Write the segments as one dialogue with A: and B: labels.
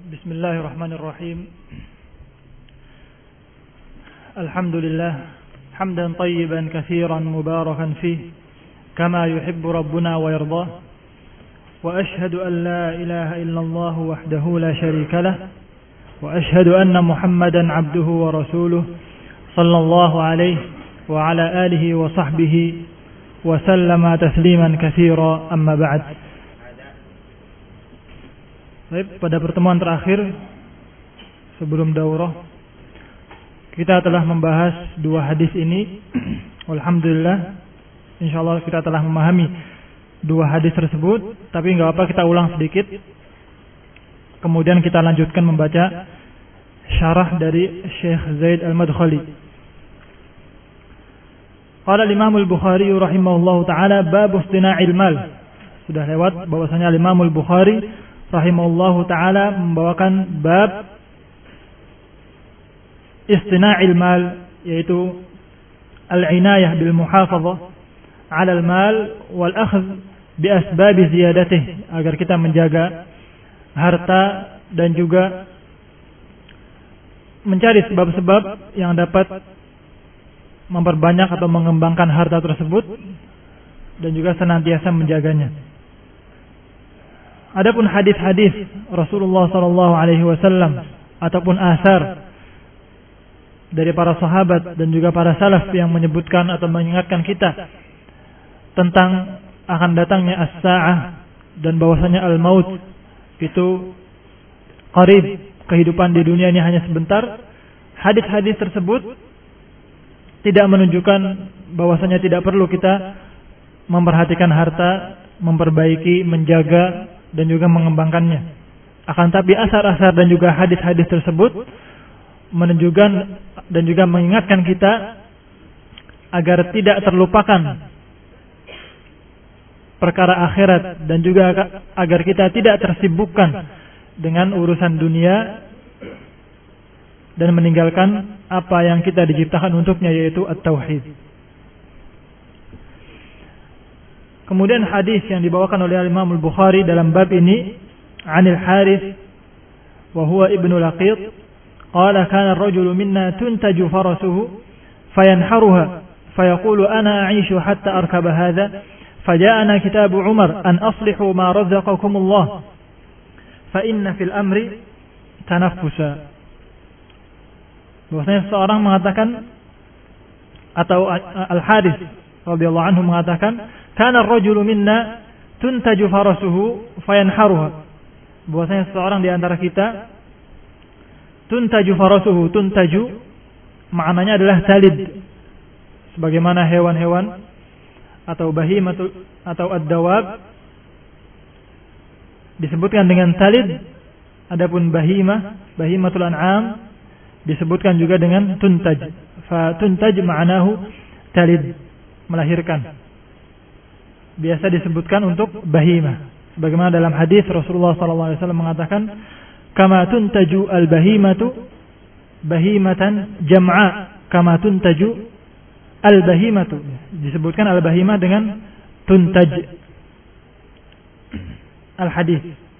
A: بسم الله الرحمن الرحيم. الحمد لله حمدا طيبا كثيرا مباركا فيه كما يحب ربنا ويرضاه، وأشهد أن لا إله إلا الله وحده لا شريك له، وأشهد أن محمدا عبده ورسوله صلى الله عليه وعلى آله وصحبه وسلم تسليما كثيرا. أما بعد. Baik, pada pertemuan terakhir sebelum daurah kita telah membahas dua hadis ini. Alhamdulillah, insyaallah kita telah memahami dua hadis tersebut, tapi enggak apa, kita ulang sedikit. Kemudian kita lanjutkan membaca syarah dari Syekh Zaid Al-Madkhali. Qala Imam Al-Bukhari rahimahullahu taala bab istina'il mal. Sudah lewat bahwasanya Imam Al-Bukhari rahimahullahu ta'ala membawakan bab istina'il mal, yaitu al-inayah bil muhafazah 'ala al-mal wal akhdh bi asbab ziyadatih, agar kita menjaga harta dan juga mencari sebab-sebab yang dapat memperbanyak atau mengembangkan harta tersebut dan juga senantiasa menjaganya. Adapun hadis-hadis Rasulullah sallallahu alaihi wasallam ataupun asar dari para sahabat dan juga para salaf yang menyebutkan atau mengingatkan kita tentang akan datangnya as-sa'ah dan bahwasanya al-maut itu qarib, kehidupan di dunia ini hanya sebentar. Hadis-hadis tersebut tidak menunjukkan bahwasanya tidak perlu kita memperhatikan harta, memperbaiki, menjaga dan juga mengembangkannya. Akan tapi asar-asar dan juga hadis-hadis tersebut menunjukkan dan juga mengingatkan kita agar tidak terlupakan perkara akhirat dan juga agar kita tidak tersibukkan dengan urusan dunia dan meninggalkan apa yang kita diciptakan untuknya, yaitu at-tauhid. Kemudian hadis yang dibawakan oleh Imam Al-Bukhari dalam bab ini, Anil Harith wa huwa ibnu Laqit, qala kana ar-rajulu minna tuntaju farasuhu fayanharuha fayaqulu ana a'ishu hatta arkaba hadha faja'ana kitabu Umar an aslihu ma razaqakum Allah fa inna fil amri tanaffusa. Bahwasanya seorang mengatakan, atau Al-Harith radhiyallahu anhu mengatakan, kana ar-rajulu minna tuntaju farasuhu fayanharuha. Bahwasanya seorang di antara kita tuntaju farasuhu, tuntaju maknanya adalah talid, sebagaimana hewan-hewan atau bahimatu atau ad-dawab disebutkan dengan talid. Adapun bahimatul an'am disebutkan juga dengan tuntaj. Fa tuntaj ma'nahu talid, melahirkan. Biasa disebutkan untuk bahimah, sebagaimana dalam hadis Rasulullah SAW mengatakan, kama tuntaju al-bahimatu bahimatan jam'a kama tuntaju al-bahimatu. Disebutkan al-bahimah dengan tuntaj al-hadis,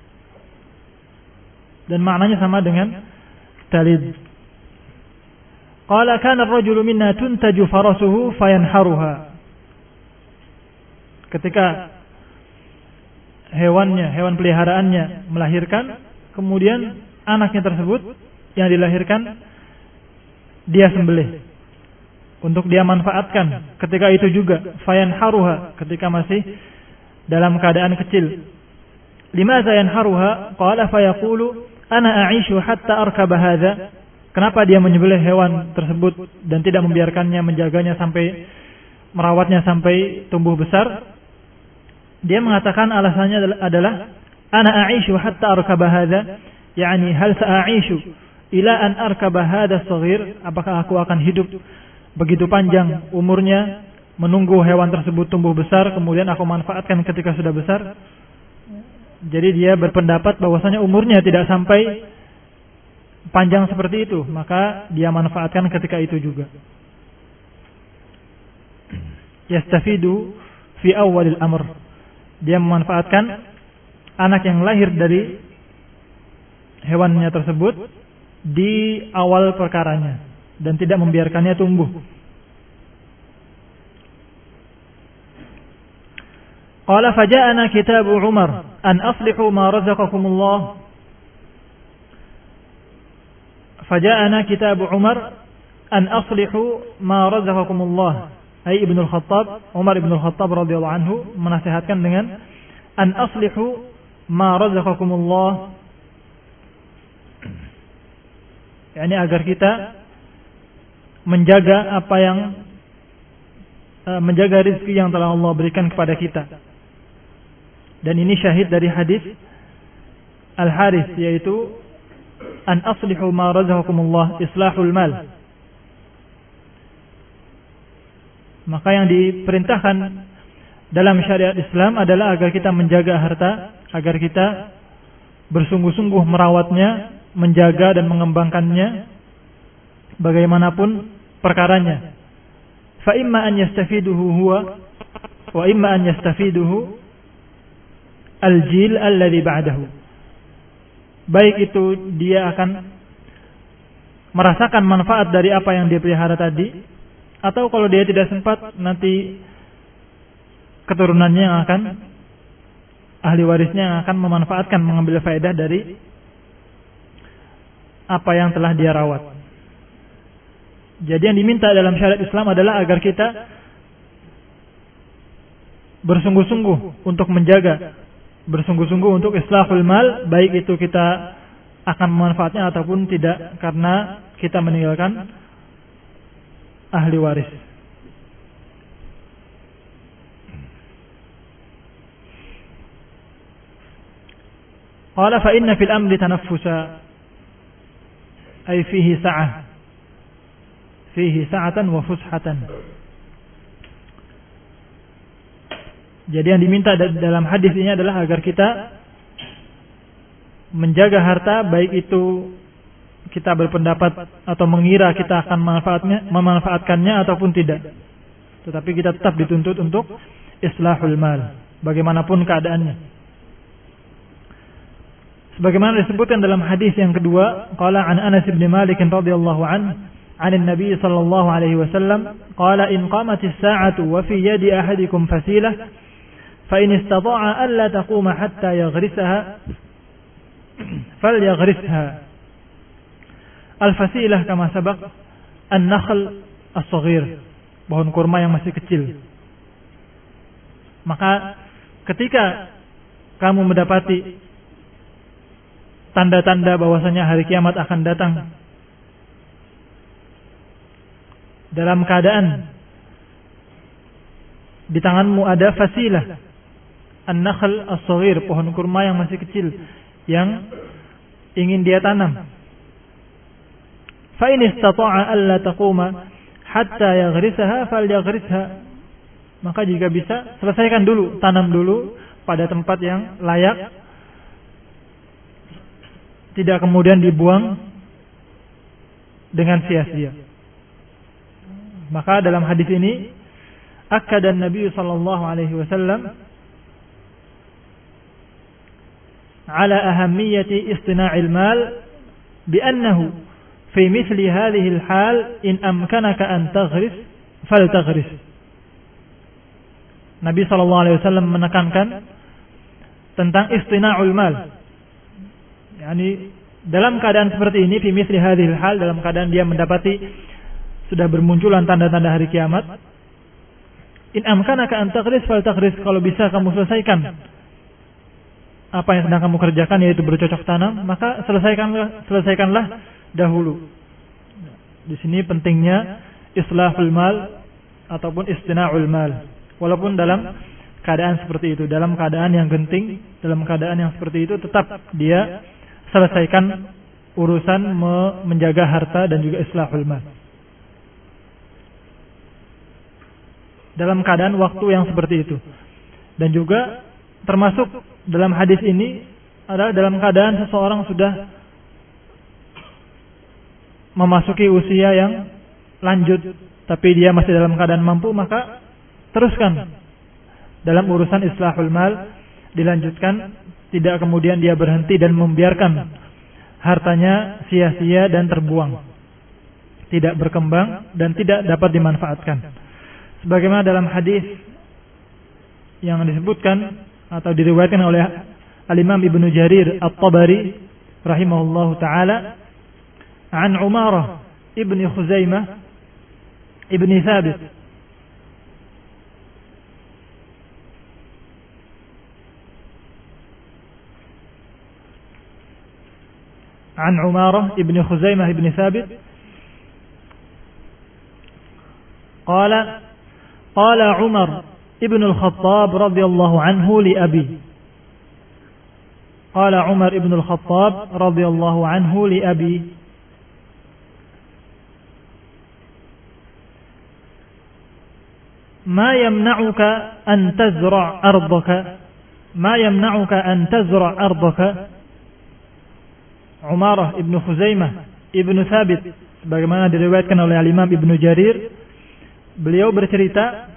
A: dan maknanya sama dengan talid. Qala kana ar-rajulu minna tuntaju farasuhu fayanharuha. Ketika hewan peliharaannya melahirkan, kemudian anaknya tersebut yang dilahirkan dia sembelih untuk dia manfaatkan ketika itu juga, fayanharuha, ketika masih dalam keadaan kecil. Limadza yanharuha? Qala fayaqulu ana a'ishu hatta arkaba hadza. Kenapa dia menyembelih hewan tersebut dan tidak membiarkannya, menjaganya sampai, merawatnya sampai tumbuh besar? Dia mengatakan alasannya adalah ana a'ishu hatta arkaba hadza, yakni hal sa'ishu ila an arkaba hadza as-saghir, apakah aku akan hidup begitu panjang umurnya menunggu hewan tersebut tumbuh besar kemudian aku manfaatkan ketika sudah besar? Jadi dia berpendapat bahwasanya umurnya tidak sampai panjang seperti itu, maka dia manfaatkan ketika itu juga. Yastafidu fi awwalil amr, dia memanfaatkan anak yang lahir dari hewannya tersebut di awal perkaranya dan tidak membiarkannya tumbuh. Qala faja'ana kitabu Umar an aslihu ma razaqakumullah. Faja'ana kitabu Umar an aslihu ma razaqakumullah. Ai Ibnu Al-Khattab, Umar Ibnu Al-Khattab radhiyallahu anhu menasihatkan dengan an aslihu ma razaqakumullah. Yani agar kita menjaga apa yang menjaga rezeki yang telah Allah berikan kepada kita. Dan ini syahid dari hadis Al-Harith, yaitu an aslihu ma razaqakumullah, islahul mal. Maka yang diperintahkan dalam syariat Islam adalah agar kita menjaga harta, agar kita bersungguh-sungguh merawatnya, menjaga dan mengembangkannya bagaimanapun perkaranya. Fa imma an yastafiduhu huwa wa imma an yastafiduhu al-jil alladhi ba'dahu. Baik itu dia akan merasakan manfaat dari apa yang dia pelihara tadi, atau kalau dia tidak sempat, nanti keturunannya yang akan, ahli warisnya yang akan memanfaatkan, mengambil faedah dari apa yang telah dia rawat. Jadi yang diminta dalam syariat Islam adalah agar kita bersungguh-sungguh untuk menjaga, bersungguh-sungguh untuk islahul mal, baik itu kita akan memanfaatnya ataupun tidak, karena kita meninggalkan ahli waris. Qala fa inna fil amri tanaffusa, ay fihi sa'ah, fihi sa'atan wa fushatan. Jadi yang diminta dalam hadis ini adalah agar kita menjaga harta, baik itu kita berpendapat atau mengira kita akan memanfaatkannya ataupun tidak. Tetapi kita tetap dituntut untuk islahul mal, bagaimanapun keadaannya. Sebagaimana disebutkan dalam hadis yang kedua, qala an Anas bin Malik radhiyallahu anhu, 'an an-nabi sallallahu alaihi wasallam, qala in qamatis sa'atu wa fi yadi ahadikum fasilah, fa in istata'a alla taquma hatta yaghrisaha falyaghrisha. Al-fasilah kama sabaq an-nakhl as-saghir, pohon kurma yang masih kecil. Maka ketika kamu mendapati tanda-tanda bahwasanya hari kiamat akan datang, dalam keadaan di tanganmu ada fasilah, an-nakhl as-saghir, pohon kurma yang masih kecil yang ingin dia tanam. Fa in istata'a alla taquma hatta yaghrisaha falyaghrisha. Maka jika bisa, selesaikan dulu, tanam dulu pada tempat yang layak, tidak kemudian dibuang dengan sia-sia. Maka dalam hadis ini akkada Nabi sallallahu alaihi wasallam ala ahammiyati istina'il mal bi annahu fi mithli hadhihi al-hal in amkanaka an taghris faltaghris. Nabi sallallahu alaihi wasallam menekankan tentang istina'ul mal. Yani dalam keadaan seperti ini, fi mithli hadhihi al-hal, dalam keadaan dia mendapati sudah bermunculan tanda-tanda hari kiamat, in amkanaka an taghris faltaghris, kalau bisa kamu selesaikan apa yang sedang kamu kerjakan, yaitu bercocok tanam, maka selesaikanlah dahulu. Di sini pentingnya islahul mal ataupun istina'ul mal. Walaupun dalam keadaan seperti itu, dalam keadaan yang genting, dalam keadaan yang seperti itu, tetap dia selesaikan urusan menjaga harta dan juga islahul mal. Dalam keadaan waktu yang seperti itu. Dan juga termasuk dalam hadis ini adalah dalam keadaan seseorang sudah memasuki usia yang lanjut, tapi dia masih dalam keadaan mampu, maka teruskan dalam urusan islahul mal, dilanjutkan, tidak kemudian dia berhenti dan membiarkan hartanya sia-sia dan terbuang, tidak berkembang dan tidak dapat dimanfaatkan. Sebagaimana dalam hadis yang disebutkan atau diriwayatkan oleh Al-Imam Ibnu Jarir At-Tabari rahimahullahu taala, an Umarah ibni Khuzaimah ibni Thabit عن عمارة ابن خزيمة ابن ثابت قال عمر ابن الخطاب رضي الله عنه لأبي قال عمر ابن الخطاب رضي الله عنه لأبي ما يمنعك أن تزرع أرضك Umarah ibnu Khuzaimah ibnu Thabit, sebagaimana diriwayatkan oleh Al-Imam Ibnu Jarir, beliau bercerita,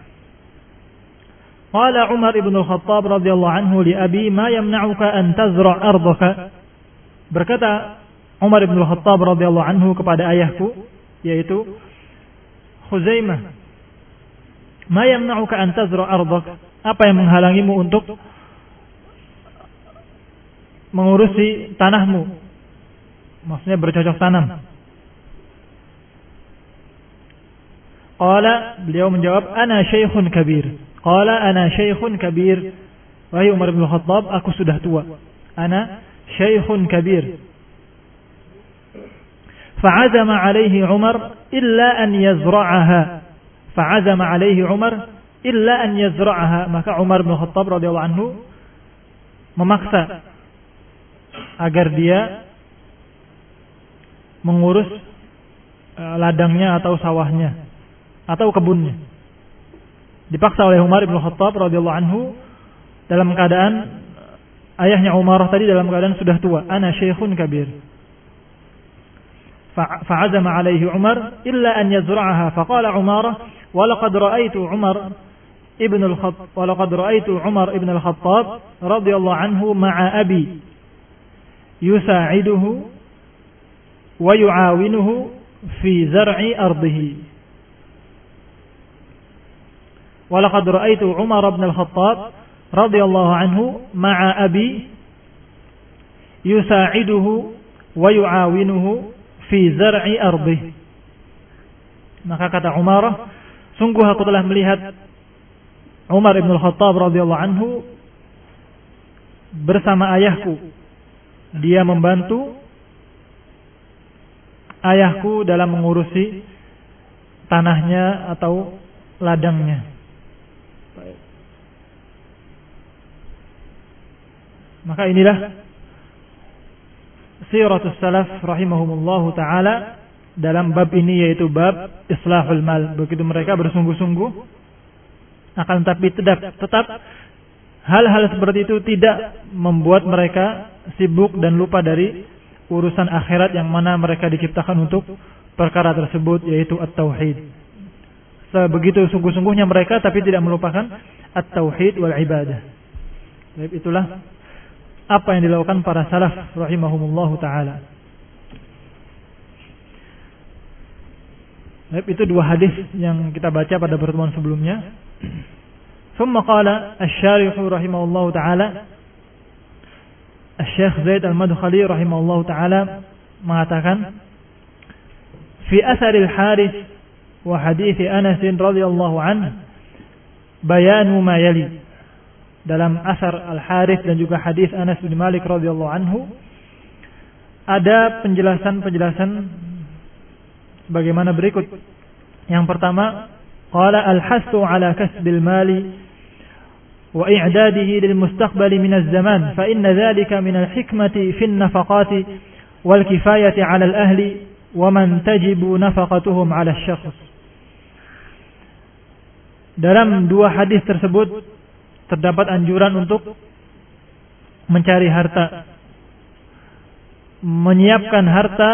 A: qala Umar ibn al-Khattab radhiyallahu anhu li abi ma yamna'uka an tazra' ardaka, berkata Umar ibn al-Khattab radhiyallahu anhu kepada ayahku, yaitu Khuzaimah, ma yamna'uka an tazra' ardak, apa yang menghalangimu untuk mengurusi tanahmu, maksudnya bercocok tanam. Qala, beliau menjawab, ana syaikhun kabir. Qala ana syaikhun kabir. Wahai Umar bin Khattab, aku sudah tua. Ana syaikhun kabir. Fa'azama alaihi Umar illa an yazra'aha. Fa'azama alaihi Umar illa an yazra'aha. Maka Umar bin Khattab radhiyallahu anhu memaksa agar dia mengurus ladangnya atau sawahnya atau kebunnya. Dipaksa oleh Umar bin Khattab radhiyallahu anhu dalam keadaan ayahnya Umarah tadi dalam keadaan sudah tua. Ana syaikhun kabir. Fa'azama alaihi Umar illa an yazra'aha. Faqala Umarah, walaqad ra'aitu Umar ibn al-Khattab radhiyallahu anhu ma'a abi yusa'iduhu wa yu'awinuhu fi zar'i ardihi. Walaqad ra'aitu Umar ibn al-Khattab radhiyallahu anhu ma'a abi yusa'iduhu wa yu'awinuhu fi zar'i ardihi. Maka kata Umarah, sungguh aku telah melihat Umar ibn al-Khattab radhiyallahu anhu bersama ayahku. Dia membantu ayahku dalam mengurusi tanahnya atau ladangnya. Maka inilah siratus salaf rahimahumullahu ta'ala dalam bab ini, yaitu bab islahul mal. Begitu mereka bersungguh-sungguh, akan tapi tetap hal-hal seperti itu tidak membuat mereka sibuk dan lupa dari urusan akhirat yang mana mereka diciptakan untuk perkara tersebut, yaitu at-tauhid. Sebegitu sungguh-sungguhnya mereka tapi tidak melupakan at-tauhid wal ibadah. Jadi itulah apa yang dilakukan para salaf rahimahumullahu taala. Itu dua hadis yang kita baca pada pertemuan sebelumnya. Thumma qala asy-syarih rahimahullahu taala, Syekh Zaid Al-Madkhali rahimahullahu taala mengatakan, fi atharil Harith wa hadits Anas radhiyallahu anhu bayanu ma yali. Dalam asar Al-Harith dan juga hadis Anas bin Malik radhiyallahu anhu ada penjelasan-penjelasan sebagaimana berikut. Yang pertama, qala al-hasu ala kasbil mali وإعداده للمستقبل من الزمان فإن ذلك من الحكمة في النفقات والكفاية على الأهل ومن تجب نفقتهم على الشخص. Dalam dua hadis tersebut terdapat anjuran untuk mencari harta, menyiapkan harta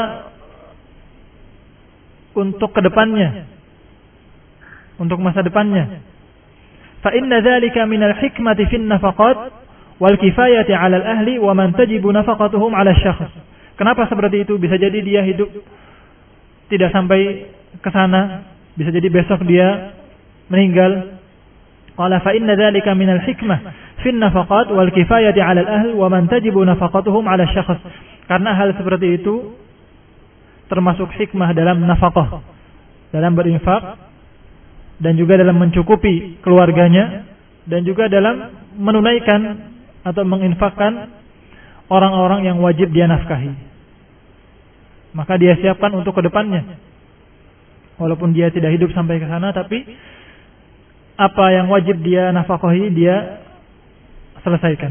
A: untuk kedepannya, untuk masa depannya. فإن ذلك من الحكمة في النفقات والكفاية على الأهل ومن تجب نفقتهم على الشخص. Kenapa seperti itu? Bisa jadi dia hidup tidak sampai ke sana, bisa jadi besok dia meninggal. Qala fa inna dzalika minal hikmah fi an-nafaqat wal kifayati 'ala al-ahl wa man tajibu nafaqatuhum 'ala asy-syakhs. Karena hal seperti itu termasuk hikmah dalam nafaqah, dalam berinfak dan juga dalam mencukupi keluarganya dan juga dalam menunaikan atau menginfakkan orang-orang yang wajib dia nafkahi. Maka dia siapkan untuk kedepannya. Walaupun dia tidak hidup sampai ke sana, tapi apa yang wajib dia nafkahi dia selesaikan.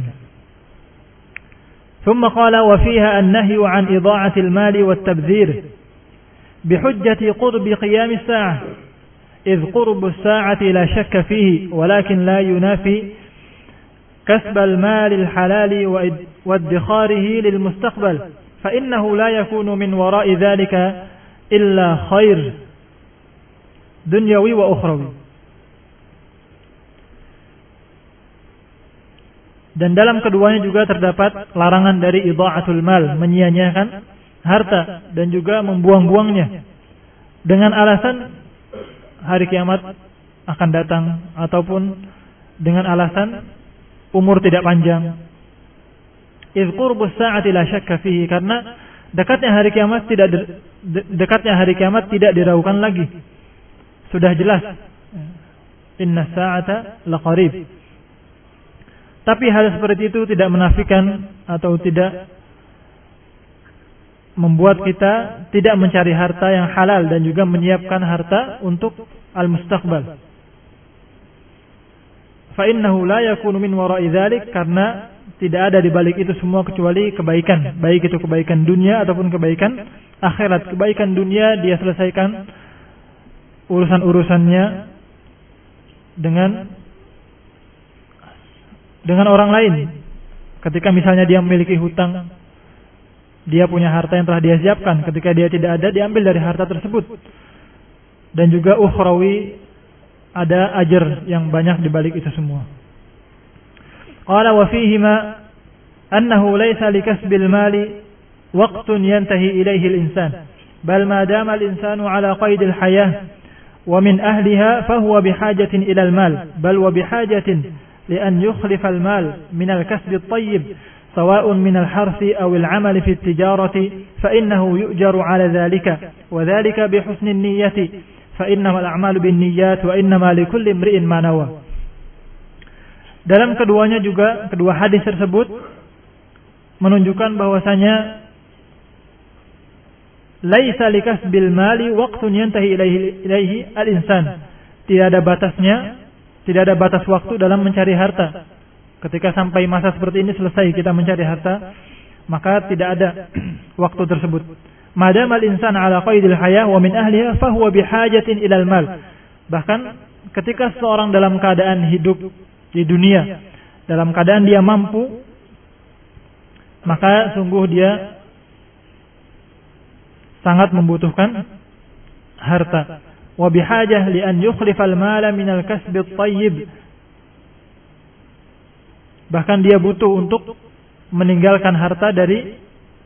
A: ثم قال وفيها النهي عن إضاعة المال والتبذير بحجة قرب قيام الساعة إذ قرب الساعة لا شك فيه ولكن لا ينافي كسب المال الحلال وادخاره للمستقبل فإنه لا يكون من وراء ذلك إلا خير دنيوي وأخروي. Dan dalam keduanya juga terdapat larangan dari idha'atul mal, menyia-nyiakan harta dan juga membuang-buangnya dengan alasan hari kiamat akan datang ataupun dengan alasan umur tidak panjang. Idz qurbus sa'ati la syakka fihi, karena dekatnya hari kiamat tidak diragukan lagi. Sudah jelas. Inna sa'ata laqarib. Tapi hal seperti itu tidak menafikan atau tidak membuat kita tidak mencari harta yang halal dan juga menyiapkan harta untuk al-mustaqbal. Fa innahu la yakunu min wara'i dzalik, karena tidak ada di balik itu semua kecuali kebaikan, baik itu kebaikan dunia ataupun kebaikan akhirat. Kebaikan dunia dia selesaikan urusan-urusannya dengan orang lain. Ketika misalnya dia memiliki hutang, dia punya harta yang telah dia siapkan. Ketika dia tidak ada, diambil dari harta tersebut. Dan juga ukhrawi, ada ajar yang banyak di balik itu semua. Qala wa fihima annahu laysa likasbil mali waqtun yantahi ilayhi al-insan, bal ma dama al-insanu ala qayd al-hayah wa min ahliha fahuwa bihajatin ila al-mal, bal wa bihajatin لأن يخلف المال من الكسب الطيب سواء من الحرث أو العمل في التجارة فإنه يؤجر على ذلك وذلك بحسن النية فإنما الأعمال بالنيات وإنما لكل امرئ ما نوى. Dalam keduanya juga, kedua hadis tersebut menunjukkan bahwasanya laisa likasbil mali waqtun yantahi ilaihi al-insan. Tidak ada batasnya, tidak ada batas waktu dalam mencari harta. Ketika sampai masa seperti ini selesai kita mencari harta, maka tidak ada waktu tersebut. Madamal insan ala qaidil hayah wa min ahliha fahuwa bihajatin ilal mal. Bahkan ketika seorang dalam keadaan hidup di dunia, dalam keadaan dia mampu, maka sungguh dia sangat membutuhkan harta. Wa bihajah li an yukhlifal mala minal kasbi at-tayyib. Bahkan dia butuh untuk meninggalkan harta dari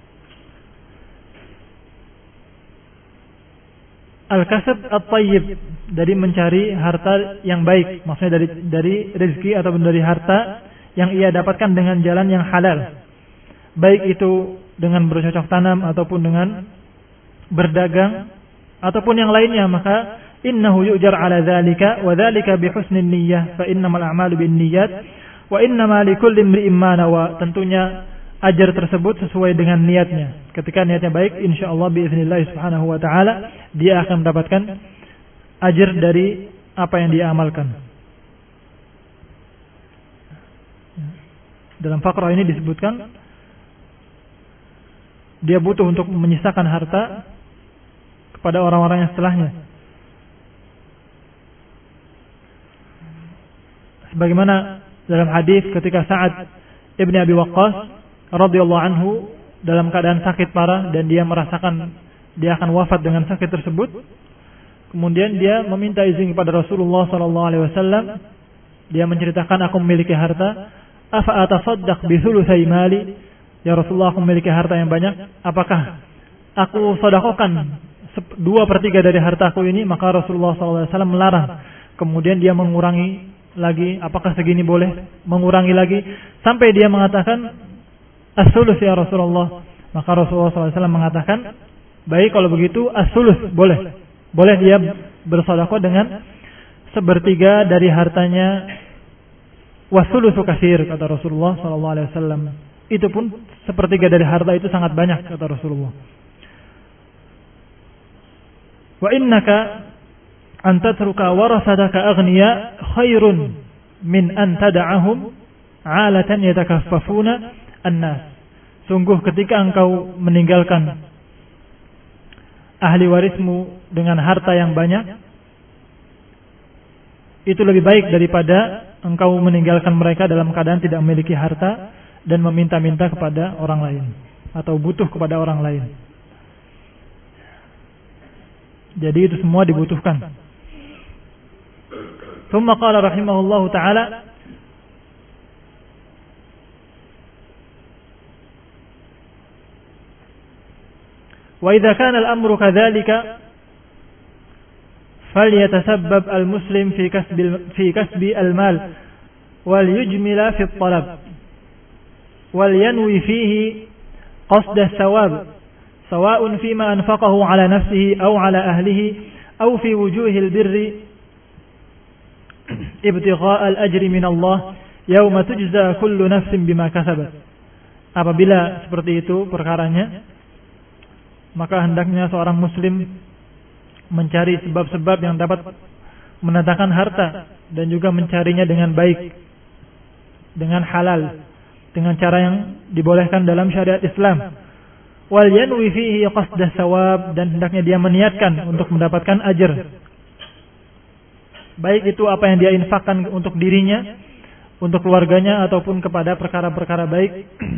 A: al-kasb at-tayyib, dari mencari harta yang baik, maksudnya dari rezeki ataupun dari harta yang ia dapatkan dengan jalan yang halal, baik itu dengan bercocok tanam ataupun dengan berdagang ataupun yang lainnya. Maka innahu yu'jar ala dzalika wa dzalika bi husnin niyyah fa innamal a'malu binniyat wa innama likulli imri'in ma nawa. Tentunya ajar tersebut sesuai dengan niatnya. Ketika niatnya baik, insyaallah biiznillah subhanahu wa taala dia akan mendapatkan ajar dari apa yang dia amalkan. Dalam faqrah ini disebutkan dia butuh untuk menyisakan harta kepada orang-orang yang setelahnya. Sebagaimana dalam hadis ketika Sa'ad ibn Abi Waqqas radhiyallahu anhu dalam keadaan sakit parah dan dia merasakan dia akan wafat dengan sakit tersebut, kemudian dia meminta izin kepada Rasulullah sallallahu alaihi wasallam. Dia menceritakan, aku memiliki harta, afa atasaddaq bi thulutsai mali, ya Rasulullah, aku memiliki harta yang banyak, apakah aku sedekahkan 2/3 dari hartaku ini? Maka Rasulullah SAW melarang. Kemudian dia mengurangi lagi, apakah segini boleh? Mengurangi lagi sampai dia mengatakan as-sulus ya Rasulullah. Maka Rasulullah SAW mengatakan, baik kalau begitu as-sulus boleh. Boleh dia bersedekah dengan 1/3 dari hartanya. Was-sulusu katsir, kata Rasulullah SAW. Itu pun 1/3 dari harta itu sangat banyak, kata Rasulullah. Wa innaka an tatruka warasataka aghniya khairun min an tad'ahum 'alatan yatakaffafuna an-nas. Sungguh ketika engkau meninggalkan ahli warismu dengan harta yang banyak, itu lebih baik daripada engkau meninggalkan mereka dalam keadaan tidak memiliki harta dan meminta-minta kepada orang lain atau butuh kepada orang lain. Jadi itu semua dibutuhkan. Thumma qala rahimahullahu ta'ala, wa idza kana al-amru kadzalika فليتسبب المسلم في كسب المال وليجمل في الطلب ولينوي فيه قصد الثواب سواء فيما أنفقه على نفسه أو على أهله أو في وجوه البر ابتغاء الأجر من الله يوم تجزى كل نفس بما كسبت. Apabila seperti itu perkaranya, maka hendaknya seorang muslim mencari sebab-sebab yang dapat mendatangkan harta dan juga mencarinya dengan baik, dengan halal, dengan cara yang dibolehkan dalam syariat Islam. Wal yanwi fihi qasda thawab, dan hendaknya dia meniatkan untuk mendapatkan ajar. Baik itu apa yang dia infakkan untuk dirinya, untuk keluarganya, ataupun kepada perkara-perkara baik.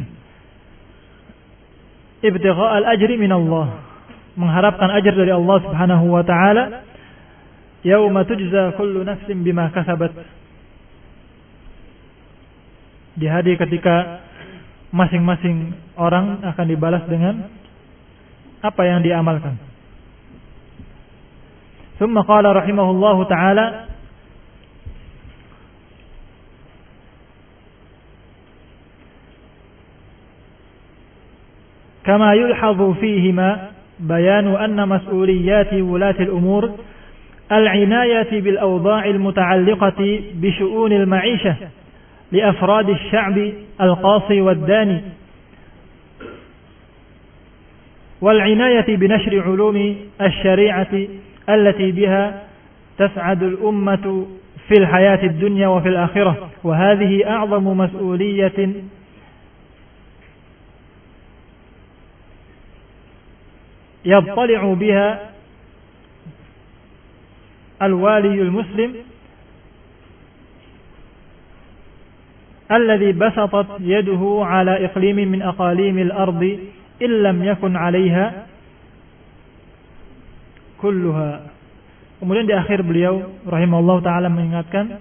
A: Ibtigha al-ajri min Allah, mengharapkan ajar dari Allah Subhanahu wa taala. Yauma tujza kullu nafsin bima kasabat, di hari ketika masing-masing orang akan dibalas dengan apa yang dia amalkan. Thumma qala rahimahullahu taala, kama yulhadhu fihima بيان أن مسؤوليات ولاة الأمور العناية بالأوضاع المتعلقة بشؤون المعيشة لأفراد الشعب القاصي والداني والعناية بنشر علوم الشريعة التي بها تسعد الأمة في الحياة الدنيا وفي الآخرة، وهذه أعظم مسؤولية يطلع بها الوالي المسلم الذي بسطت يده على إقليم من أقاليم الأرض إن لم يكن عليها كلها. Kemudian di akhir beliau rahimahullah ta'ala mengingatkan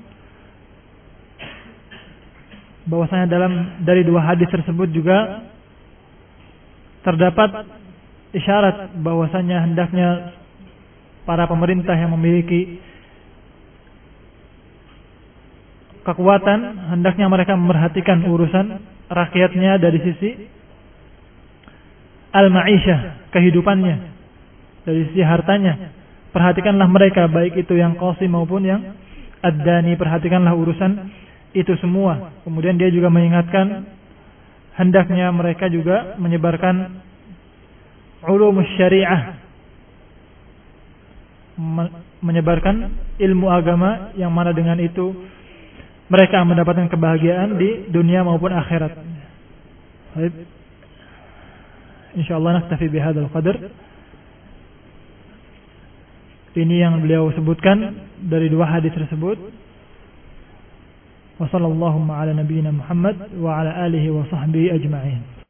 A: bahwasanya dari dua hadis tersebut juga terdapat isyarat bahwasanya hendaknya para pemerintah yang memiliki kekuatan, hendaknya mereka memperhatikan urusan rakyatnya dari sisi al-ma'isyah, kehidupannya, dari sisi hartanya. Perhatikanlah mereka, baik itu yang qasi maupun yang ad-dani, perhatikanlah urusan itu semua. Kemudian dia juga mengingatkan hendaknya mereka juga menyebarkan ulumus syariah, menyebarkan ilmu agama yang mana dengan itu mereka mendapatkan kebahagiaan di dunia maupun akhirat. Baik. Insyaallah naktafi bihadzal qadar. Ini yang beliau sebutkan dari dua hadis tersebut. Wa sallallahu ala nabiyyina Muhammad wa ala alihi wa sahbihi ajma'in.